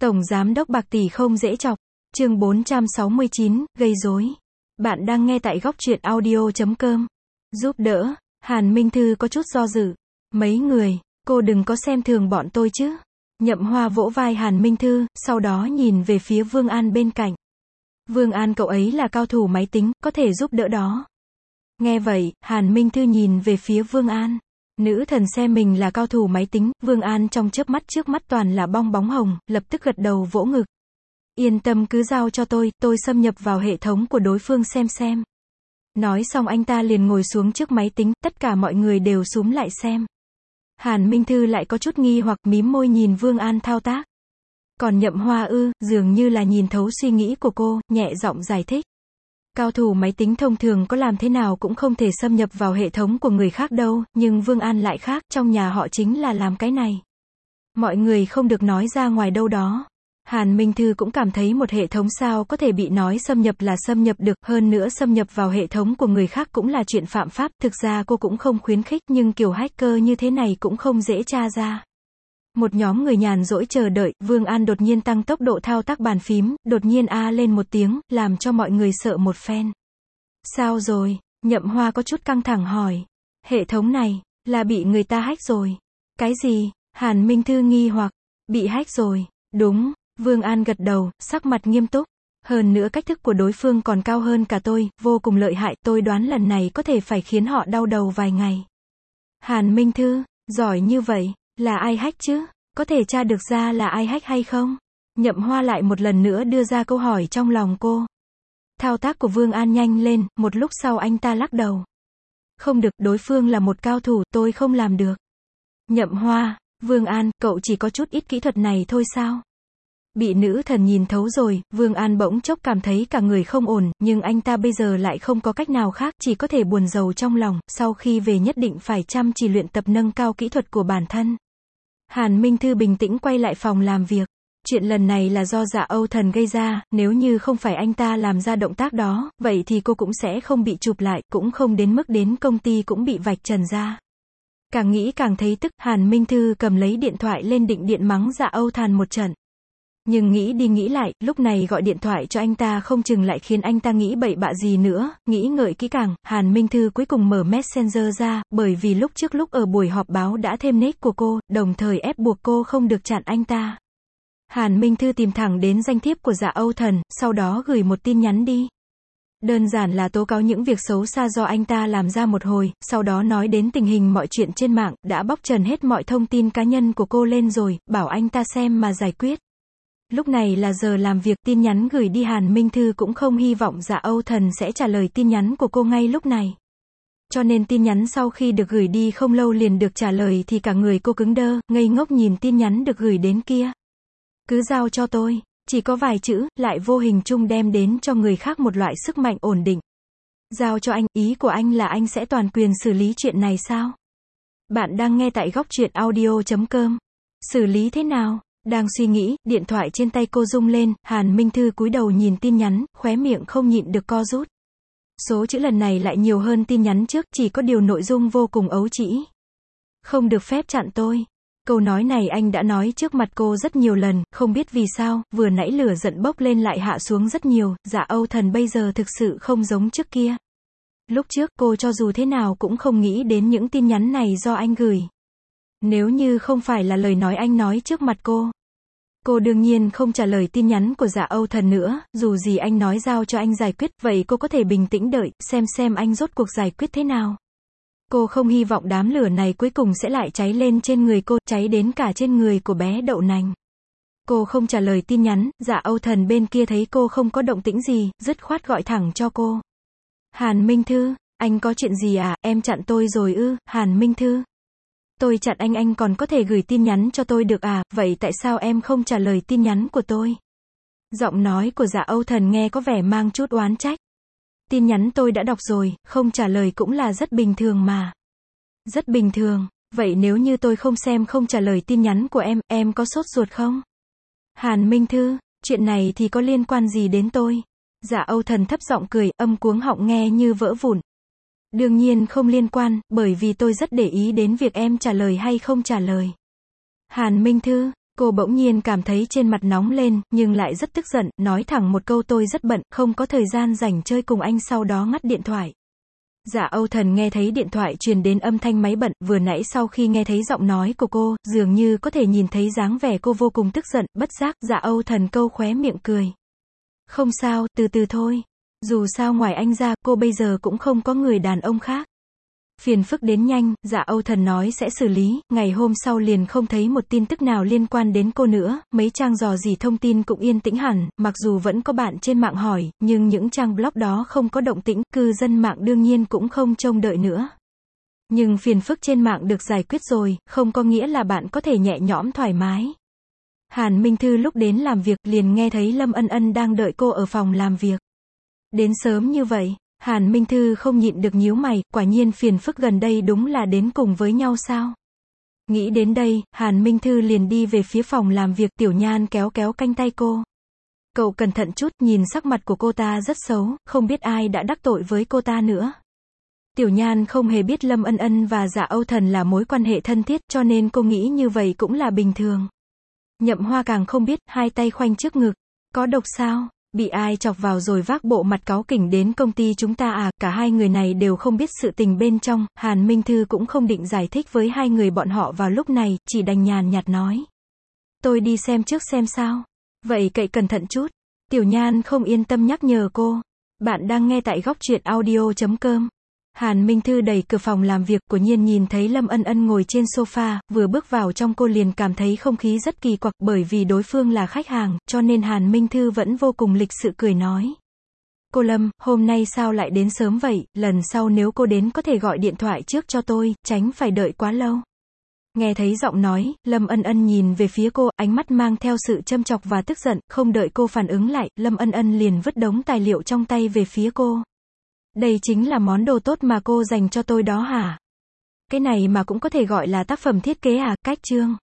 Tổng giám đốc bạc tỷ không dễ chọc. Chương 469, gây rối. Bạn đang nghe tại góc truyện audio.com. Giúp đỡ. Hàn Minh Thư có chút do dự. Mấy người, cô đừng có xem thường bọn tôi chứ. Nhậm Hoa vỗ vai Hàn Minh Thư, sau đó nhìn về phía Vương An bên cạnh. Vương An cậu ấy là cao thủ máy tính, có thể giúp đỡ đó. Nghe vậy, Hàn Minh Thư nhìn về phía Vương An. Nữ thần xem mình là cao thủ máy tính, Vương An trong chớp mắt trước mắt toàn là bong bóng hồng, lập tức gật đầu vỗ ngực. Yên tâm cứ giao cho tôi xâm nhập vào hệ thống của đối phương xem. Nói xong anh ta liền ngồi xuống trước máy tính, tất cả mọi người đều xúm lại xem. Hàn Minh Thư lại có chút nghi hoặc mím môi nhìn Vương An thao tác. Còn Nhậm Hoa dường như là nhìn thấu suy nghĩ của cô, nhẹ giọng giải thích. Cao thủ máy tính thông thường có làm thế nào cũng không thể xâm nhập vào hệ thống của người khác đâu, nhưng Vương An lại khác, trong nhà họ chính là làm cái này. Mọi người không được nói ra ngoài đâu đó. Hàn Minh Thư cũng cảm thấy một hệ thống sao có thể bị nói xâm nhập là xâm nhập được, hơn nữa xâm nhập vào hệ thống của người khác cũng là chuyện phạm pháp, thực ra cô cũng không khuyến khích nhưng kiểu hacker như thế này cũng không dễ tra ra. Một nhóm người nhàn rỗi chờ đợi, Vương An đột nhiên tăng tốc độ thao tác bàn phím, đột nhiên lên một tiếng, làm cho mọi người sợ một phen. Sao rồi? Nhậm Hoa có chút căng thẳng hỏi. Hệ thống này, là bị người ta hack rồi. Cái gì? Hàn Minh Thư nghi hoặc. Bị hack rồi. Đúng, Vương An gật đầu, sắc mặt nghiêm túc. Hơn nữa cách thức của đối phương còn cao hơn cả tôi, vô cùng lợi hại, tôi đoán lần này có thể phải khiến họ đau đầu vài ngày. Hàn Minh Thư, giỏi như vậy. Là ai hack chứ? Có thể tra được ra là ai hack hay không? Nhậm Hoa lại một lần nữa đưa ra câu hỏi trong lòng cô. Thao tác của Vương An nhanh lên, một lúc sau anh ta lắc đầu. Không được, đối phương là một cao thủ, tôi không làm được. Nhậm Hoa, Vương An, cậu chỉ có chút ít kỹ thuật này thôi sao? Bị nữ thần nhìn thấu rồi, Vương An bỗng chốc cảm thấy cả người không ổn, nhưng anh ta bây giờ lại không có cách nào khác, chỉ có thể buồn rầu trong lòng, sau khi về nhất định phải chăm chỉ luyện tập nâng cao kỹ thuật của bản thân. Hàn Minh Thư bình tĩnh quay lại phòng làm việc. Chuyện lần này là do Dạ Âu Thần gây ra, nếu như không phải anh ta làm ra động tác đó, vậy thì cô cũng sẽ không bị chụp lại, cũng không đến mức đến công ty cũng bị vạch trần ra. Càng nghĩ càng thấy tức, Hàn Minh Thư cầm lấy điện thoại lên định điện mắng Dạ Âu Thần một trận. Nhưng nghĩ đi nghĩ lại, lúc này gọi điện thoại cho anh ta không chừng lại khiến anh ta nghĩ bậy bạ gì nữa, nghĩ ngợi kỹ càng, Hàn Minh Thư cuối cùng mở Messenger ra, bởi vì lúc ở buổi họp báo đã thêm nick của cô, đồng thời ép buộc cô không được chặn anh ta. Hàn Minh Thư tìm thẳng đến danh thiếp của Dạ Âu Thần, sau đó gửi một tin nhắn đi. Đơn giản là tố cáo những việc xấu xa do anh ta làm ra một hồi, sau đó nói đến tình hình mọi chuyện trên mạng, đã bóc trần hết mọi thông tin cá nhân của cô lên rồi, bảo anh ta xem mà giải quyết. Lúc này là giờ làm việc, tin nhắn gửi đi Hàn Minh Thư cũng không hy vọng Dạ Âu Thần sẽ trả lời tin nhắn của cô ngay lúc này. Cho nên tin nhắn sau khi được gửi đi không lâu liền được trả lời thì cả người cô cứng đơ, ngây ngốc nhìn tin nhắn được gửi đến kia. Cứ giao cho tôi, chỉ có vài chữ, lại vô hình chung đem đến cho người khác một loại sức mạnh ổn định. Giao cho anh, ý của anh là anh sẽ toàn quyền xử lý chuyện này sao? Bạn đang nghe tại góc truyện audio.com. Xử lý thế nào? Đang suy nghĩ, điện thoại trên tay cô rung lên, Hàn Minh Thư cúi đầu nhìn tin nhắn, khóe miệng không nhịn được co rút. Số chữ lần này lại nhiều hơn tin nhắn trước, chỉ có điều nội dung vô cùng ấu trĩ. Không được phép chặn tôi. Câu nói này anh đã nói trước mặt cô rất nhiều lần, không biết vì sao, vừa nãy lửa giận bốc lên lại hạ xuống rất nhiều, Dạ Âu Thần bây giờ thực sự không giống trước kia. Lúc trước, cô cho dù thế nào cũng không nghĩ đến những tin nhắn này do anh gửi. Nếu như không phải là lời nói anh nói trước mặt cô đương nhiên không trả lời tin nhắn của Dạ Âu Thần nữa, dù gì anh nói giao cho anh giải quyết, vậy cô có thể bình tĩnh đợi, xem anh rốt cuộc giải quyết thế nào. Cô không hy vọng đám lửa này cuối cùng sẽ lại cháy lên trên người cô, cháy đến cả trên người của bé đậu nành. Cô không trả lời tin nhắn, Dạ Âu Thần bên kia thấy cô không có động tĩnh gì, dứt khoát gọi thẳng cho cô. Hàn Minh Thư, anh có chuyện gì à, em chặn tôi rồi Hàn Minh Thư. Tôi chặn anh còn có thể gửi tin nhắn cho tôi được à, vậy tại sao em không trả lời tin nhắn của tôi? Giọng nói của Dạ Âu Thần nghe có vẻ mang chút oán trách. Tin nhắn tôi đã đọc rồi, không trả lời cũng là rất bình thường mà. Rất bình thường, vậy nếu như tôi không xem không trả lời tin nhắn của em có sốt ruột không? Hàn Minh Thư, chuyện này thì có liên quan gì đến tôi? Dạ Âu Thần thấp giọng cười, âm cuống họng nghe như vỡ vụn. Đương nhiên không liên quan, bởi vì tôi rất để ý đến việc em trả lời hay không trả lời. Hàn Minh Thư, Cô bỗng nhiên cảm thấy trên mặt nóng lên, nhưng lại rất tức giận, nói thẳng một câu tôi rất bận, không có thời gian rảnh chơi cùng anh, sau đó ngắt điện thoại. Dạ Âu Thần nghe thấy điện thoại truyền đến âm thanh máy bận, vừa nãy sau khi nghe thấy giọng nói của cô, dường như có thể nhìn thấy dáng vẻ cô vô cùng tức giận, bất giác, Dạ Âu Thần câu khóe miệng cười. Không sao, từ từ thôi. Dù sao ngoài anh ra, cô bây giờ cũng không có người đàn ông khác. Phiền phức đến nhanh, Dạ Âu Thần nói sẽ xử lý, ngày hôm sau liền không thấy một tin tức nào liên quan đến cô nữa, mấy trang dò dỉ thông tin cũng yên tĩnh hẳn, mặc dù vẫn có bạn trên mạng hỏi, nhưng những trang blog đó không có động tĩnh, cư dân mạng đương nhiên cũng không trông đợi nữa. Nhưng phiền phức trên mạng được giải quyết rồi, không có nghĩa là bạn có thể nhẹ nhõm thoải mái. Hàn Minh Thư lúc đến làm việc liền nghe thấy Lâm Ân Ân đang đợi cô ở phòng làm việc. Đến sớm như vậy, Hàn Minh Thư không nhịn được nhíu mày, quả nhiên phiền phức gần đây đúng là đến cùng với nhau sao? Nghĩ đến đây, Hàn Minh Thư liền đi về phía phòng làm việc, Tiểu Nhan kéo kéo cánh tay cô. Cậu cẩn thận chút, nhìn sắc mặt của cô ta rất xấu, không biết ai đã đắc tội với cô ta nữa. Tiểu Nhan không hề biết Lâm Ân Ân và Dạ Âu Thần là mối quan hệ thân thiết, cho nên cô nghĩ như vậy cũng là bình thường. Nhậm Hoa càng không biết, hai tay khoanh trước ngực. Có độc sao? Bị ai chọc vào rồi vác bộ mặt cáu kỉnh đến công ty chúng ta à? Cả hai người này đều không biết sự tình bên trong, Hàn Minh Thư cũng không định giải thích với hai người bọn họ vào lúc này, chỉ đành nhàn nhạt nói. Tôi đi xem trước xem sao. Vậy cậy cẩn thận chút. Tiểu Nhan không yên tâm nhắc nhở cô. Bạn đang nghe tại góc truyện audio.com. Hàn Minh Thư đẩy cửa phòng làm việc, của nhiên nhìn thấy Lâm Ân Ân ngồi trên sofa, vừa bước vào trong cô liền cảm thấy không khí rất kỳ quặc, bởi vì đối phương là khách hàng, cho nên Hàn Minh Thư vẫn vô cùng lịch sự cười nói. Cô Lâm, hôm nay sao lại đến sớm vậy, lần sau nếu cô đến có thể gọi điện thoại trước cho tôi, tránh phải đợi quá lâu. Nghe thấy giọng nói, Lâm Ân Ân nhìn về phía cô, ánh mắt mang theo sự châm chọc và tức giận, không đợi cô phản ứng lại, Lâm Ân Ân liền vứt đống tài liệu trong tay về phía cô. Đây chính là món đồ tốt mà cô dành cho tôi đó hả? Cái này mà cũng có thể gọi là tác phẩm thiết kế à? Cách chương.